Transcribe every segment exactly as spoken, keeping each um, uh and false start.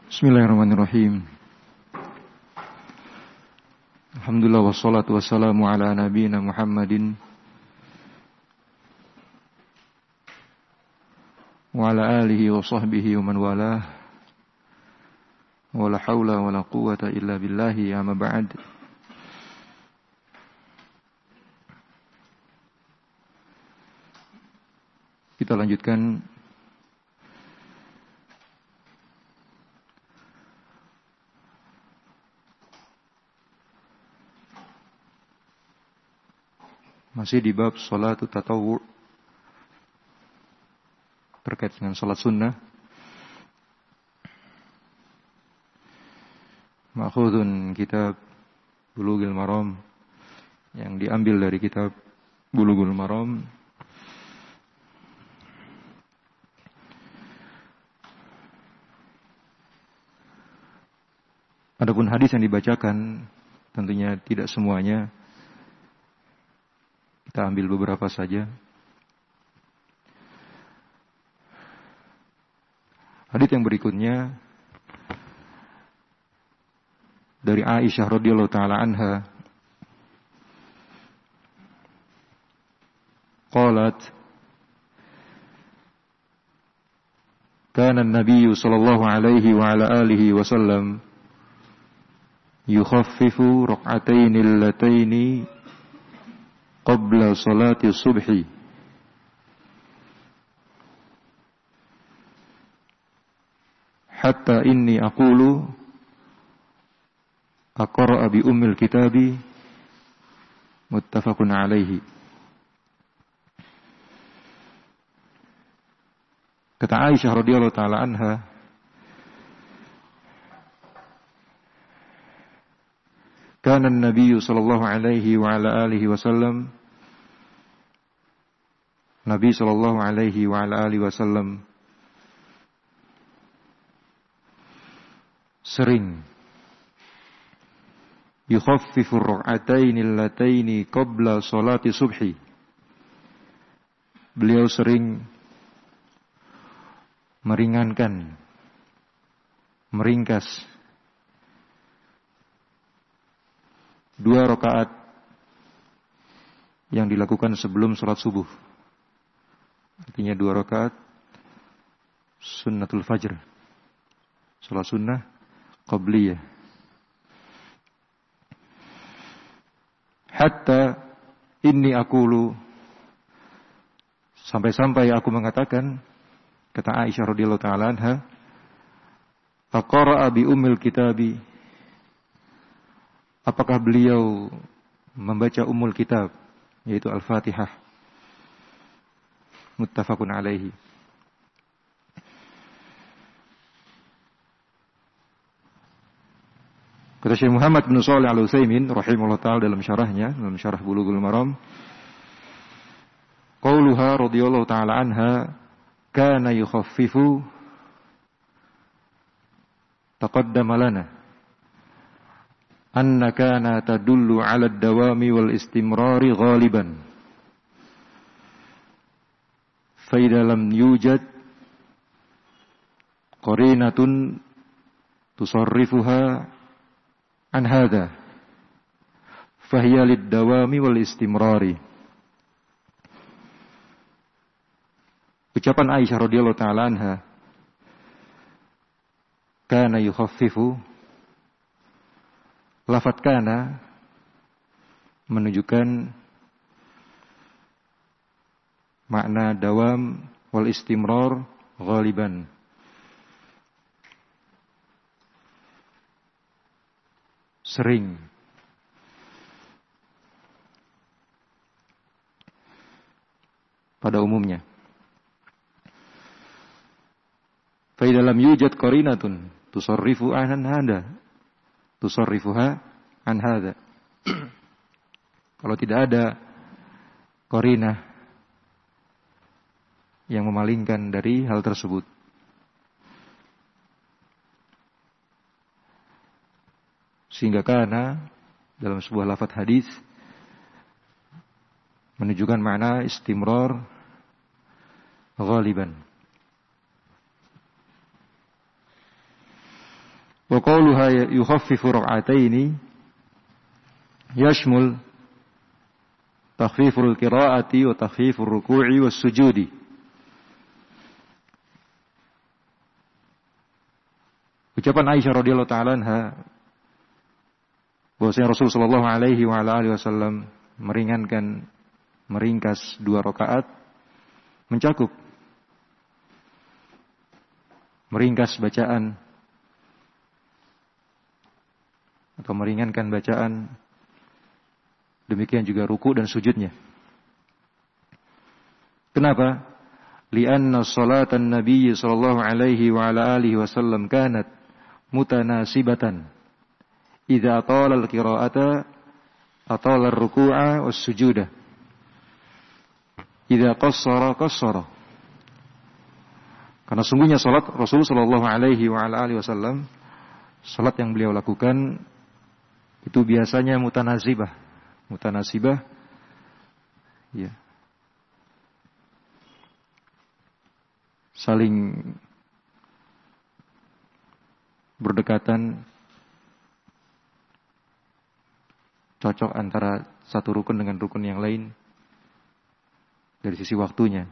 Bismillahirrahmanirrahim. Alhamdulillah wassalatu wassalamu ala nabiyina Muhammadin wa ala alihi wa sahbihi wa man walah. Wa la hawla wa la quwwata illa billahi, amma ba'd. Kita lanjutkan masih di bab salat tatawwu' terkait dengan salat sunnah. Ma'khudun kitab Bulughul Maram, yang diambil dari kitab Bulughul Maram. Adapun hadis yang dibacakan tentunya tidak semuanya, kita ambil beberapa saja. Hadis yang berikutnya dari Aisyah radhiyallahu taala anha, qalat kana an-nabiy sallallahu alaihi wa ala alihi wasallam yukhaffifu rak'ataini allataini qabla salati subhi hatta inni aqulu aqra'a bi ummil kitabi, muttafaqun alaihi. Kata Aisyah radhiyallahu taala anha, kana an-nabiy sallallahu alaihi wa ala alihi wasallam, Nabi sallallahu alaihi wa ala alihi wasallam sering yukhaffifu ar-rak'ataini allataini qabla salati subhi. Beliau sering meringankan, meringkas dua rakaat yang dilakukan sebelum salat subuh. Artinya dua rakaat sunnatul fajr, salat sunnah qabliyah. Hatta inni aqulu, sampai-sampai aku mengatakan, kata Aisyah radhiyallahu taala anha, aqra'a bi ummil kitabi, apakah beliau membaca ummul kitab, yaitu Al-Fatihah, muttafaqun alaihi. Kata Syekh Muhammad bin Shalih Al-Utsaimin rahimahullah ta'ala dalam syarahnya, dalam syarah Bulughul Maram, qauluha radhiyallahu ta'ala anha kana yukhaffifu taqaddama lana anna kana tadullu 'ala ad-dawami wal istimrari ghaliban fa idza lam yujad qarinatun tusarrifuha an hadha fahiya lid-dawami wal istimrari. Ucapan Aisyah radhiyallahu taala anha, kana yukhaffifu, lafaz kana menunjukkan makna dawam wal istimrar ghaliban. Sering. Pada umumnya. Fa idza lam yujad qarinatun tusarrifu an hada. Tusarrifuha an hada. Kalau tidak ada qarinah yang memalingkan dari hal tersebut, sehingga kana dalam sebuah lafaz hadis menunjukkan makna istimrar ghaliban. Wa qawluha yukhaffifu rak'ataini yashmul takhfiful qira'ati wa takhfifur ruku'i was sujudi. Ucapan Aisyah radhiyallahu ta'ala anha bahwasanya Rasul sallallahu alaihi wa ala alihi wasallam meringankan, meringkas dua rakaat, mencakup meringkas bacaan atau meringankan bacaan, demikian juga ruku dan sujudnya. Kenapa? Lianna salatan Nabi sallallahu alaihi wa ala alihi wasallam kanat mutanasibatan. Idza atala al-qira'ata atala ar-ruku'a was-sujuda. Idza qassara qassara. Karena sungguhnya salat Rasul sallallahu alaihi wa ala alihi wasallam, salat yang beliau lakukan itu biasanya mutanasibah. Mutanasibah ya. Saling berdekatan, cocok antara satu rukun dengan rukun yang lain dari sisi waktunya,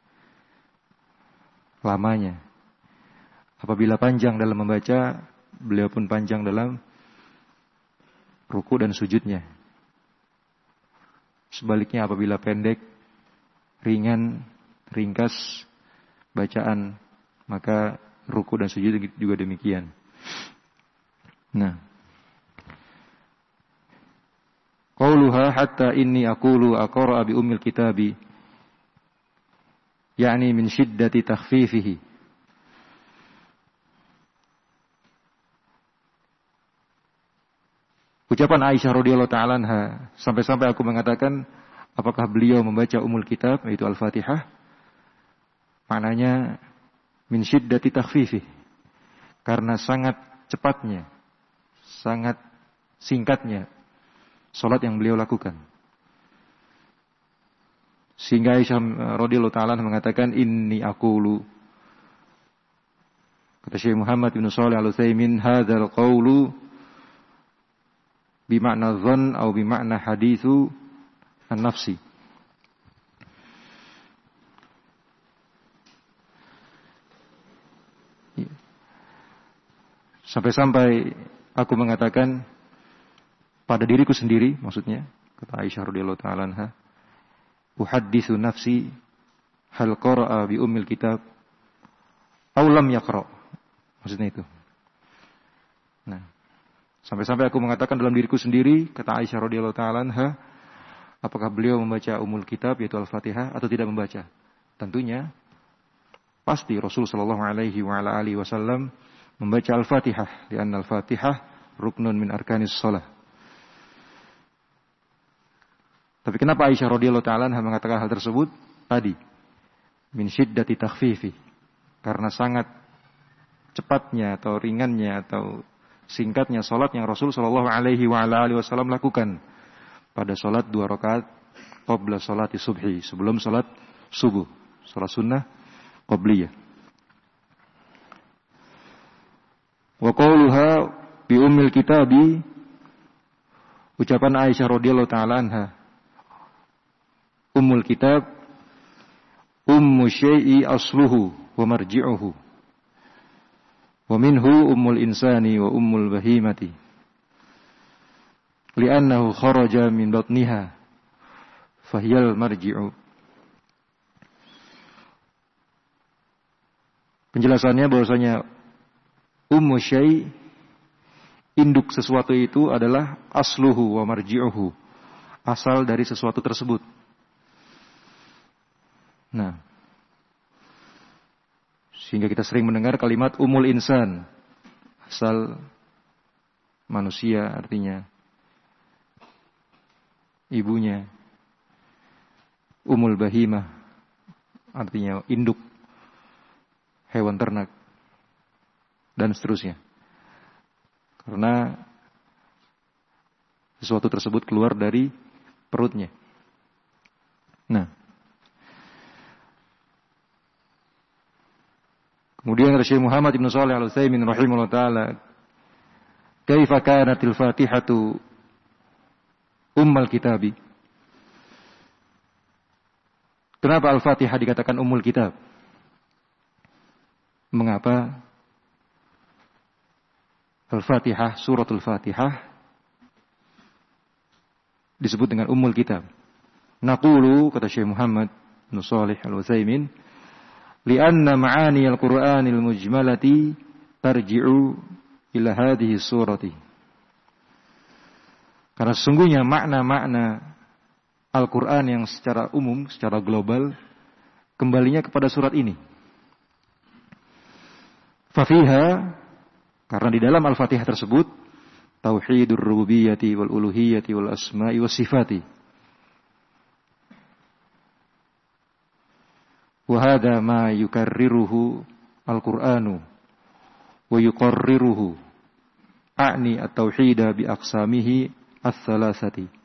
lamanya. Apabila panjang dalam membaca, beliau pun panjang dalam ruku dan sujudnya. Sebaliknya apabila pendek, ringan, ringkas bacaan, maka ruku dan sujud juga demikian. Nah, qauluha hatta inni aqulu aqra bi ummil kitabi, yakni min syiddati takhfifihi. Ucapan Aisyah radhiyallahu ta'ala anha, sampai-sampai aku mengatakan apakah beliau membaca Ummul Kitab, yaitu Al-Fatihah, maknanya min syiddati takhfifih, karena sangat cepatnya, sangat singkatnya salat yang beliau lakukan. Sehingga Aisyah radhiyallahu ta'ala mengatakan inni aqulu, kata Syekh Muhammad bin Shalih Al-Utsaimin, hadzal qaulu bimakna dhann atau bimakna hadithu an-nafsi. Sampai-sampai aku mengatakan pada diriku sendiri, maksudnya kata Aisyah radhiyallahu ta'ala anha, uhadditsu nafsi hal qara'a bi ummil kitab aw lam yaqra. Maksudnya itu. Nah, sampai-sampai aku mengatakan dalam diriku sendiri, kata Aisyah radhiyallahu ta'ala anha, apakah beliau membaca Ummul Kitab yaitu Al-Fatihah atau tidak membaca? Tentunya pasti Rasul sallallahu alaihi wa ala alihi wasallam membaca Al-Fatihah, karena Al-Fatihah ruknun min arkanis shalah. Tapi kenapa Aisyah radhiyallahu ta'ala anha mengatakan hal tersebut? Tadi, min syiddati takhfifi, karena sangat cepatnya atau ringannya atau singkatnya salat yang Rasul sallallahu alaihi wa ala alihi wasallam lakukan pada salat dua rakaat qabla salati subhi, sebelum salat subuh, salat sunnah qabliyah. Wa qauluha bi ummil kitabi, ucapan Aisyah radhiyallahu ta'ala anha, ummul kitab ummu syai'i asluhu wa marji'uhu wa minhu ummul insani wa ummul bahimati li'annahu kharaja min batniha fahyal marji'u. Penjelasannya bahwasanya ummu syai', induk sesuatu itu adalah asluhu wa marji'uhu, asal dari sesuatu tersebut. Nah, sehingga kita sering mendengar kalimat umul insan, asal manusia, artinya ibunya. Umul bahimah, artinya induk hewan ternak, dan seterusnya. Karena sesuatu tersebut keluar dari perutnya. Nah, kemudian Syekh Muhammad bin Shalih Al-Utsaimin rahimahullah ta'ala kaifa kanatil Fatihatu ummul kitabi? Kenapa Al-Fatihah dikatakan ummul kitab? Mengapa Al-Fatihah, suratul Fatihah disebut dengan ummul kitab? Naqulu, kata Syekh Muhammad bin Shalih Al-Utsaimin, li'anna ma'ani al-Qur'anil mujmalati tarji'u ila hadhihi surati. Karena sesungguhnya makna-makna Al-Quran yang secara umum, secara global, kembalinya kepada surat ini. Fafiha, karena di dalam Al-Fatihah tersebut, tauhidur rububiyyati wal uluhiyyati wal asma'i was sifati. Wa hadha ma yukarriruhu Al-Qur'anu wa yuqarriruhu a'ni at-tauhida bi aqsamihi ats-tsalatsati.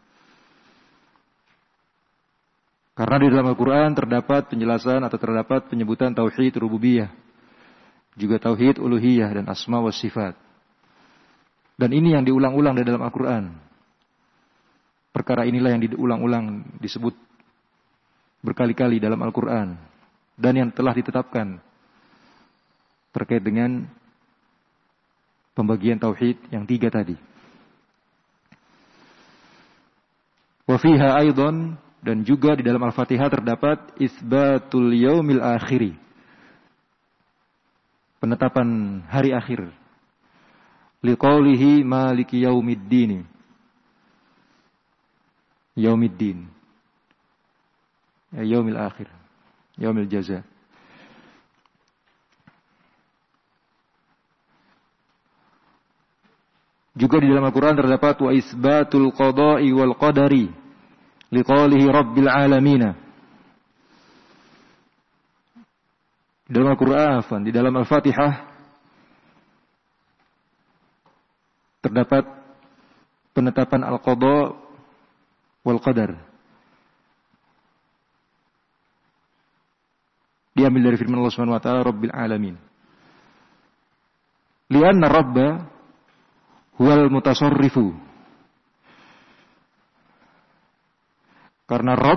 Karena di dalam Al-Quran terdapat penjelasan atau terdapat penyebutan tauhid rububiyah, juga tauhid uluhiyah dan asma wa sifat. Dan ini yang diulang-ulang di dalam Al-Quran. Perkara inilah yang diulang-ulang disebut berkali-kali dalam Al-Quran. Dan yang telah ditetapkan terkait dengan pembagian tauhid yang tiga tadi. Wa fiha aidan, dan juga di dalam Al-Fatihah terdapat isbatul yaumil akhiri, penetapan hari akhir. Liqaulihi maliki yaumiddin, yaumiddin, ya, yaumil akhir, yaumil jaza. Juga di dalam Al-Quran terdapat wa isbatul qada'i wal qadari liqaulihi rabbil alamin. Di dalam Al-Quran, di dalam Al-Fatihah terdapat penetapan al-qada wal qadar. Diambil dari firman Allah Subhanahu wa taala rabbil alamin. Lianna rabba huwal mutasarrifu. Karena Rabb,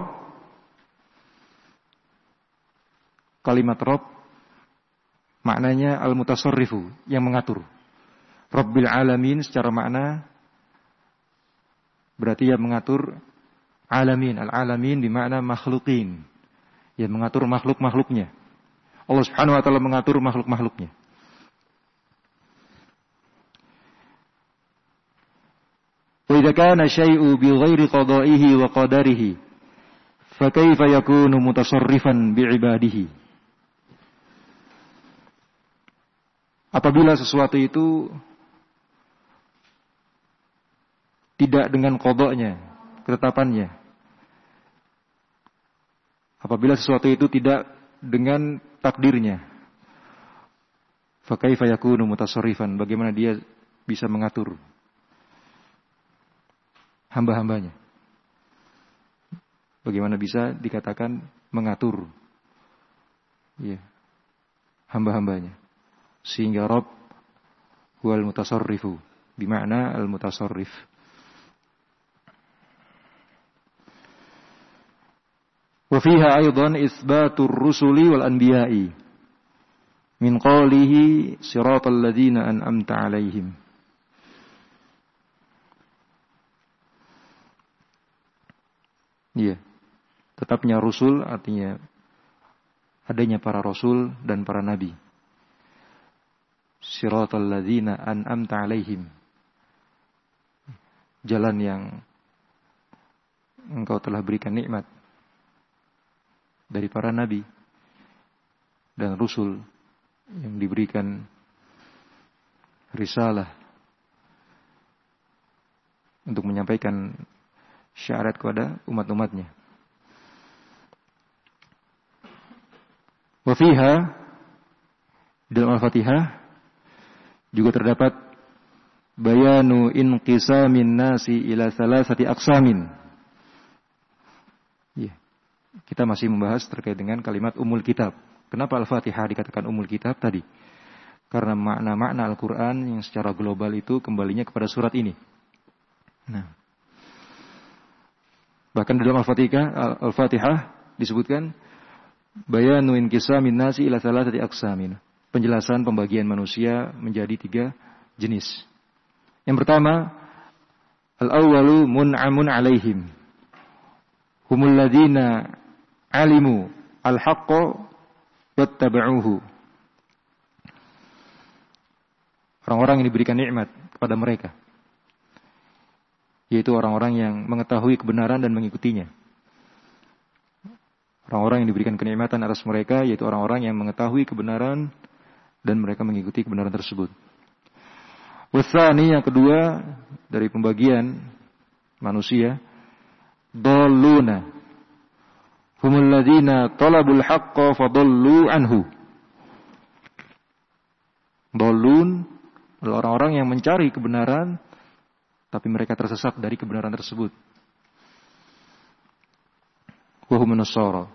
kalimat Rabb maknanya al-mutasarrifu, yang mengatur. Rabbil alamin secara makna berarti yang mengatur alamin. Al-alamin bermakna makhluqin, yang mengatur makhluk-makhluknya. Allah Subhanahu wa taala mengatur makhluk-makhluknya. Wa idza kana syai'u bi ghairi qada'ihi wa qadarihi fa kaifa yakunu mutasarrifan bi ibadihi. Apabila sesuatu itu tidak dengan qadanya, ketetapannya. Apabila sesuatu itu tidak dengan takdirnya, fa kaifa yakunu mutasarrifan, bagaimana dia bisa mengatur hamba-hambanya. Bagaimana bisa dikatakan mengatur, ya, hamba-hambanya. Sehingga Rabb huwal mutasarrifu, bimakna al-mutasarrif. Wa fiha aidan isbatur rusuli wal anbiya'i min qawlihi siratal ladzina an'amta 'alaihim. Iya, tetapnya Rasul artinya adanya para Rasul dan para Nabi. Siratal ladzina an'amta 'alaihim, jalan yang Engkau telah berikan nikmat dari para Nabi dan Rasul yang diberikan risalah untuk menyampaikan syarat kepada umat-umatnya. Wa fiha, dalam Al-Fatihah juga terdapat bayanu inqisamin nasi ila salasati aqsamin. Ya, kita masih membahas terkait dengan kalimat umul kitab. Kenapa Al-Fatihah dikatakan umul kitab tadi? Karena makna-makna Al-Quran yang secara global itu kembalinya kepada surat ini. Nah, bahkan dalam Al-Fatihah, Al-Fatihah disebutkan bayanu inqisamin nasi ila thalathati aqsamin. Penjelasan pembagian manusia menjadi tiga jenis. Yang pertama, al-awwalu mun'amun alaihim. Humul ladzina alimu al-haqqa wattaba'uhu. Orang-orang yang diberikan nikmat kepada mereka, yaitu orang-orang yang mengetahui kebenaran dan mengikutinya. Orang-orang yang diberikan kenikmatan atas mereka, yaitu orang-orang yang mengetahui kebenaran dan mereka mengikuti kebenaran tersebut. Wasani, yang kedua dari pembagian manusia, dalluna humul ladzina talabul haqqa fadallu anhu. Dallun adalah orang-orang yang mencari kebenaran tapi mereka tersesat dari kebenaran tersebut. Wa hum an-nasara.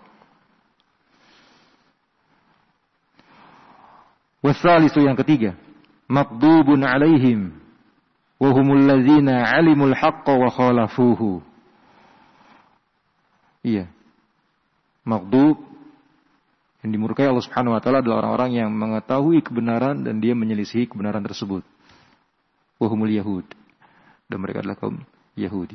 Wasalisu, yang ketiga, maqdubun alaihim wa humul ladzina alimul haqqa wa khalafuhu. Iya. Maqdub yang dimurkai Allah Subhanahu wa taala adalah orang-orang yang mengetahui kebenaran dan dia menyelisihi kebenaran tersebut. Wa humul yahud. Dan mereka adalah kaum Yahudi.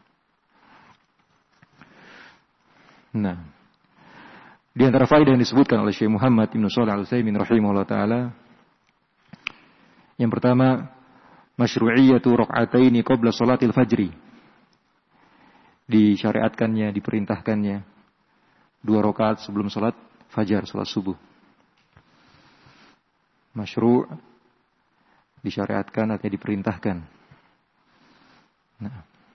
Nah, di antara faedah yang disebutkan oleh Syekh Muhammad Ibn Shalih Al-Utsaimin rahimahullah taala, yang pertama, masyru'iyatu rak'ataini qabla salatil fajri. Disyariatkannya, diperintahkannya dua rakaat sebelum salat fajar, salat subuh. Masyru' disyariatkan, artinya diperintahkan. Nah.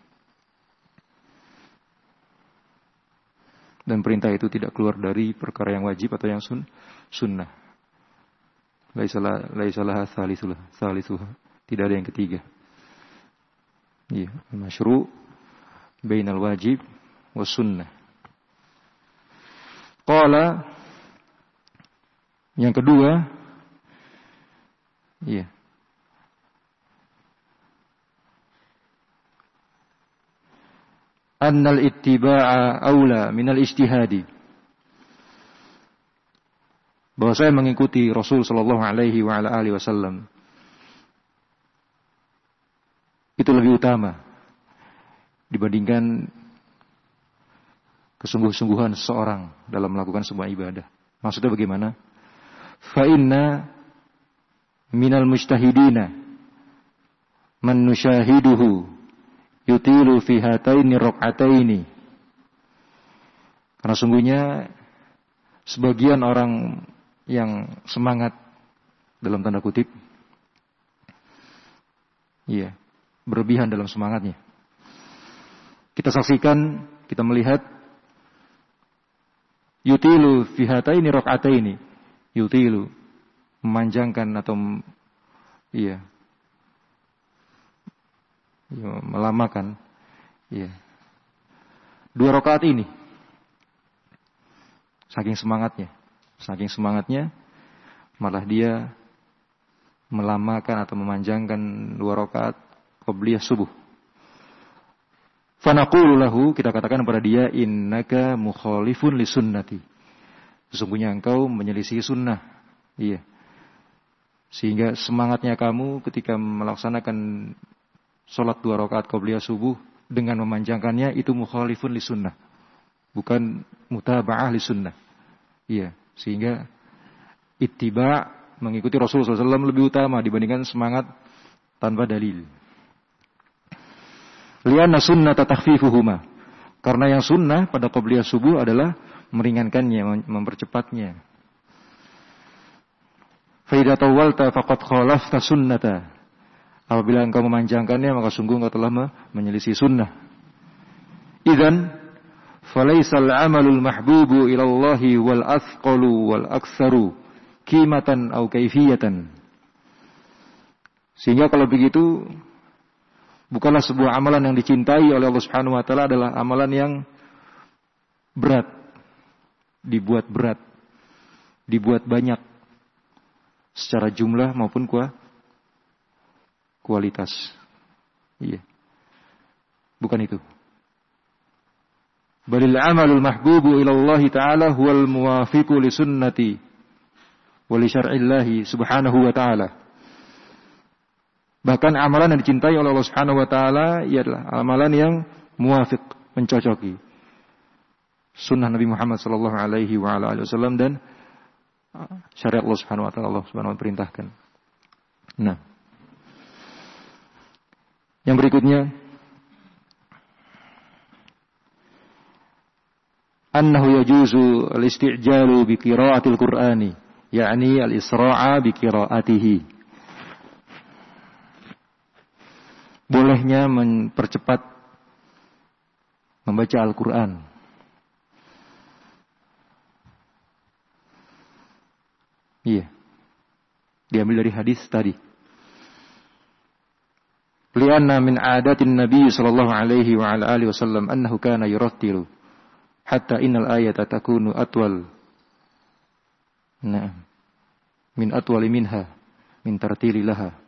Dan perintah itu tidak keluar dari perkara yang wajib atau yang sun, sunnah. Laisalah laisalah salisulah, salisuha. Tidak ada yang ketiga. Iya, masyru' bainal wajib was sunnah. Qala, yang kedua, iya. Annal ittiba'a aula minal ijtihadi. Bahwa saya mengikuti Rasul sallallahu alaihi wa ala alihi wasallam itu lebih utama dibandingkan kesungguh-sungguhan seseorang dalam melakukan sebuah ibadah. Maksudnya bagaimana? Fa inna minal mujtahidina man nusyahiduhu yutilu fi hataini rak'ataini. Karena sungguhnya sebagian orang yang semangat dalam tanda kutip, iya, berlebihan dalam semangatnya. Kita saksikan, kita melihat yutilu fi hataini rak'ataini. Yutilu, memanjangkan atau iya, ya, melamakan, ya, dua rakaat ini, saking semangatnya, saking semangatnya, malah dia melamakan atau memanjangkan dua rakaat qabliyah subuh. Fanaqulu lahu, kita katakan kepada dia, innaka mukhalifun li sunnati. Sesungguhnya engkau menyelisih sunnah, iya. Sehingga semangatnya kamu ketika melaksanakan sholat dua rakaat qabliyah subuh dengan memanjangkannya itu mukhalifun li sunnah, bukan mutaba'ah li sunnah. Iya, sehingga ittiba' mengikuti Rasulullah shallallahu alaihi wasallam lebih utama dibandingkan semangat tanpa dalil. Lianna sunnata takhfifuhuma, karena yang sunnah pada qabliyah subuh adalah meringankannya, mempercepatnya. Fa idza tawalta faqad khalafta sunnata. Apabila engkau memanjangkannya, maka sungguh engkau telah menyelisih sunnah. Idzan falaisal amalul mahbubu ilallahi wal athqalu wal aktsaru qimatan au kaifiyatan. Sehingga kalau begitu, bukanlah sebuah amalan yang dicintai oleh Allah Subhanahu wa taala adalah amalan yang berat, dibuat berat, dibuat banyak, secara jumlah maupun kualitas. Iya. Bukan itu. Balil amalul mahbubu ila Allah Ta'ala huwal muwafiqu li sunnati wa li syar'illahi subhanahu wa ta'ala. Bahkan amalan yang dicintai oleh Allah Subhanahu wa taala ialah amalan yang muwafiq, mencocoki sunnah Nabi Muhammad sallallahu alaihi wa ala alihi wasallam dan syariat Allah Subhanahu wa taala. Allah Subhanahu wa taala perintahkan. Nah. Yang berikutnya, annahu yajuzu al-isti'jalu bi qira'atil Qur'ani, yakni al-isra'a bi qira'atihi. Bolehnya mempercepat membaca Al-Quran. Iya. Diambil dari hadis tadi. Lianna min adatin Nabi sallallahu alaihi wa ala alihi wasallam annahu kana yurattilu hatta innal ayata takunu atwal. Nah, min atwali minha min tartili laha.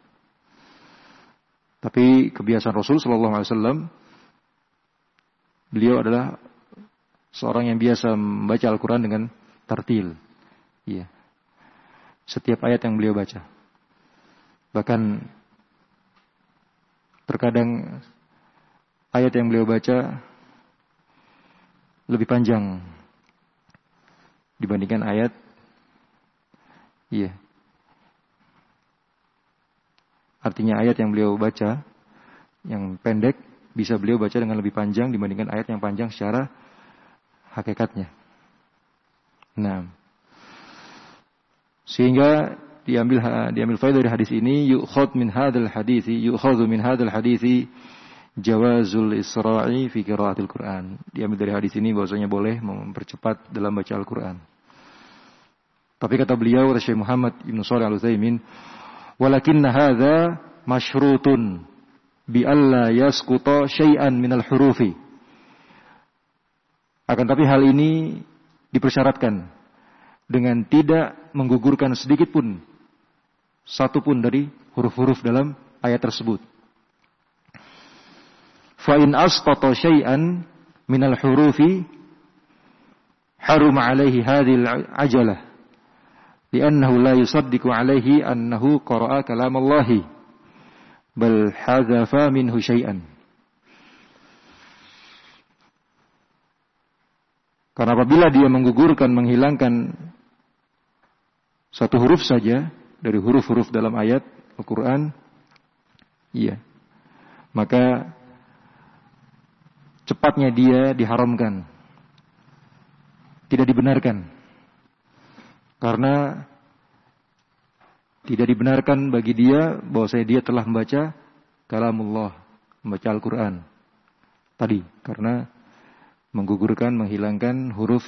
Tapi kebiasaan Rasul sallallahu alaihi wasallam, beliau adalah seorang yang biasa membaca Al-Quran dengan tartil. Iya. Setiap ayat yang beliau baca. Bahkan terkadang ayat yang beliau baca lebih panjang dibandingkan ayat. Iya. Artinya ayat yang beliau baca yang pendek bisa beliau baca dengan lebih panjang dibandingkan ayat yang panjang secara hakikatnya. Nah, sehingga diambil diambil faedah dari hadis ini, yu'khadh min hadzal hadits, yu'khadhu min hadzal hadits jawazul isra'i fi qiraatil Qur'an. Diambil dari hadis ini bahwasanya boleh mempercepat dalam baca Al-Qur'an. Tapi kata beliau, Syekh Muhammad Ibnu Shalih Al-Utsaimin, walakinna hadza masyrutun bi alla yasquta syai'an minal hurufi. Akan tapi hal ini dipersyaratkan dengan tidak menggugurkan sedikit pun satu pun dari huruf-huruf dalam ayat tersebut. Fa in asqata syai'an minal hurufi haruma alaihi hadhil ajalah. Li'annahu la yusaddiqu alaihi annahu qara'a kalamallahi bal hadzafa minhu syai'an. Karena apabila dia menggugurkan, menghilangkan satu huruf saja dari huruf-huruf dalam ayat Al-Quran, iya, maka cepatnya dia diharamkan, tidak dibenarkan. Karena tidak dibenarkan bagi dia bahwasanya dia telah membaca kalamullah, membaca Al-Quran tadi, karena menggugurkan, menghilangkan huruf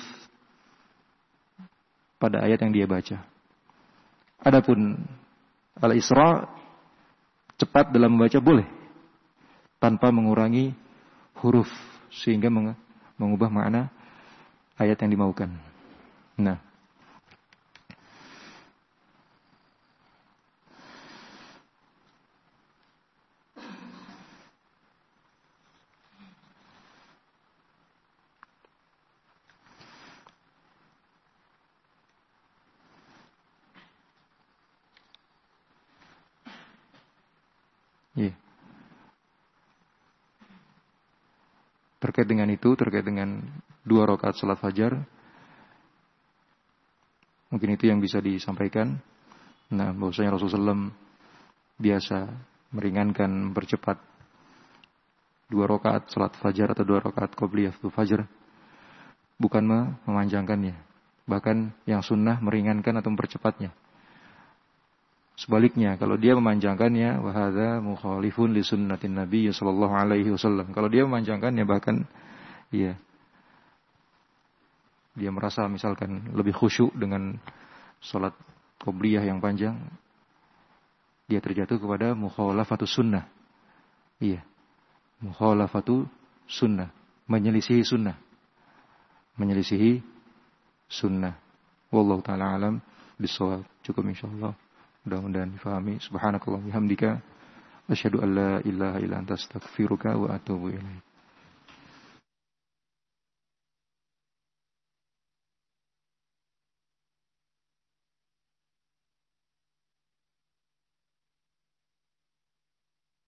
pada ayat yang dia baca. Adapun Al-Isra, cepat dalam membaca boleh tanpa mengurangi huruf sehingga mengubah makna ayat yang dimaukan. Nah, iya. Terkait dengan itu, terkait dengan dua rakaat salat fajar, mungkin itu yang bisa disampaikan. Nah, bahwasanya Rasulullah shallallahu alaihi wasallam biasa meringankan, mempercepat dua rakaat salat fajar atau dua rakaat qobliyah fajar, bukan memanjangkannya. Bahkan yang sunnah meringankan atau mempercepatnya. Sebaliknya, kalau dia memanjangkannya, wa hadza mukhalifun li sunnatin Nabi sallallahu alaihi wasallam. Kalau dia memanjangkannya, bahkan ya dia merasa misalkan lebih khusyuk dengan salat qobliyah yang panjang, dia terjatuh kepada mukhalafatu sunnah. Iya. Mukhalafatu sunnah, menyelisihi sunnah. Menyelisihi sunnah. Wallahu taala alam bisawab. Cukup insyaallah. Mudah-mudahan difahami. Subhanakallah bihamdika asyhadu an la ilaha illa anta astaghfiruka wa atubu ilaik.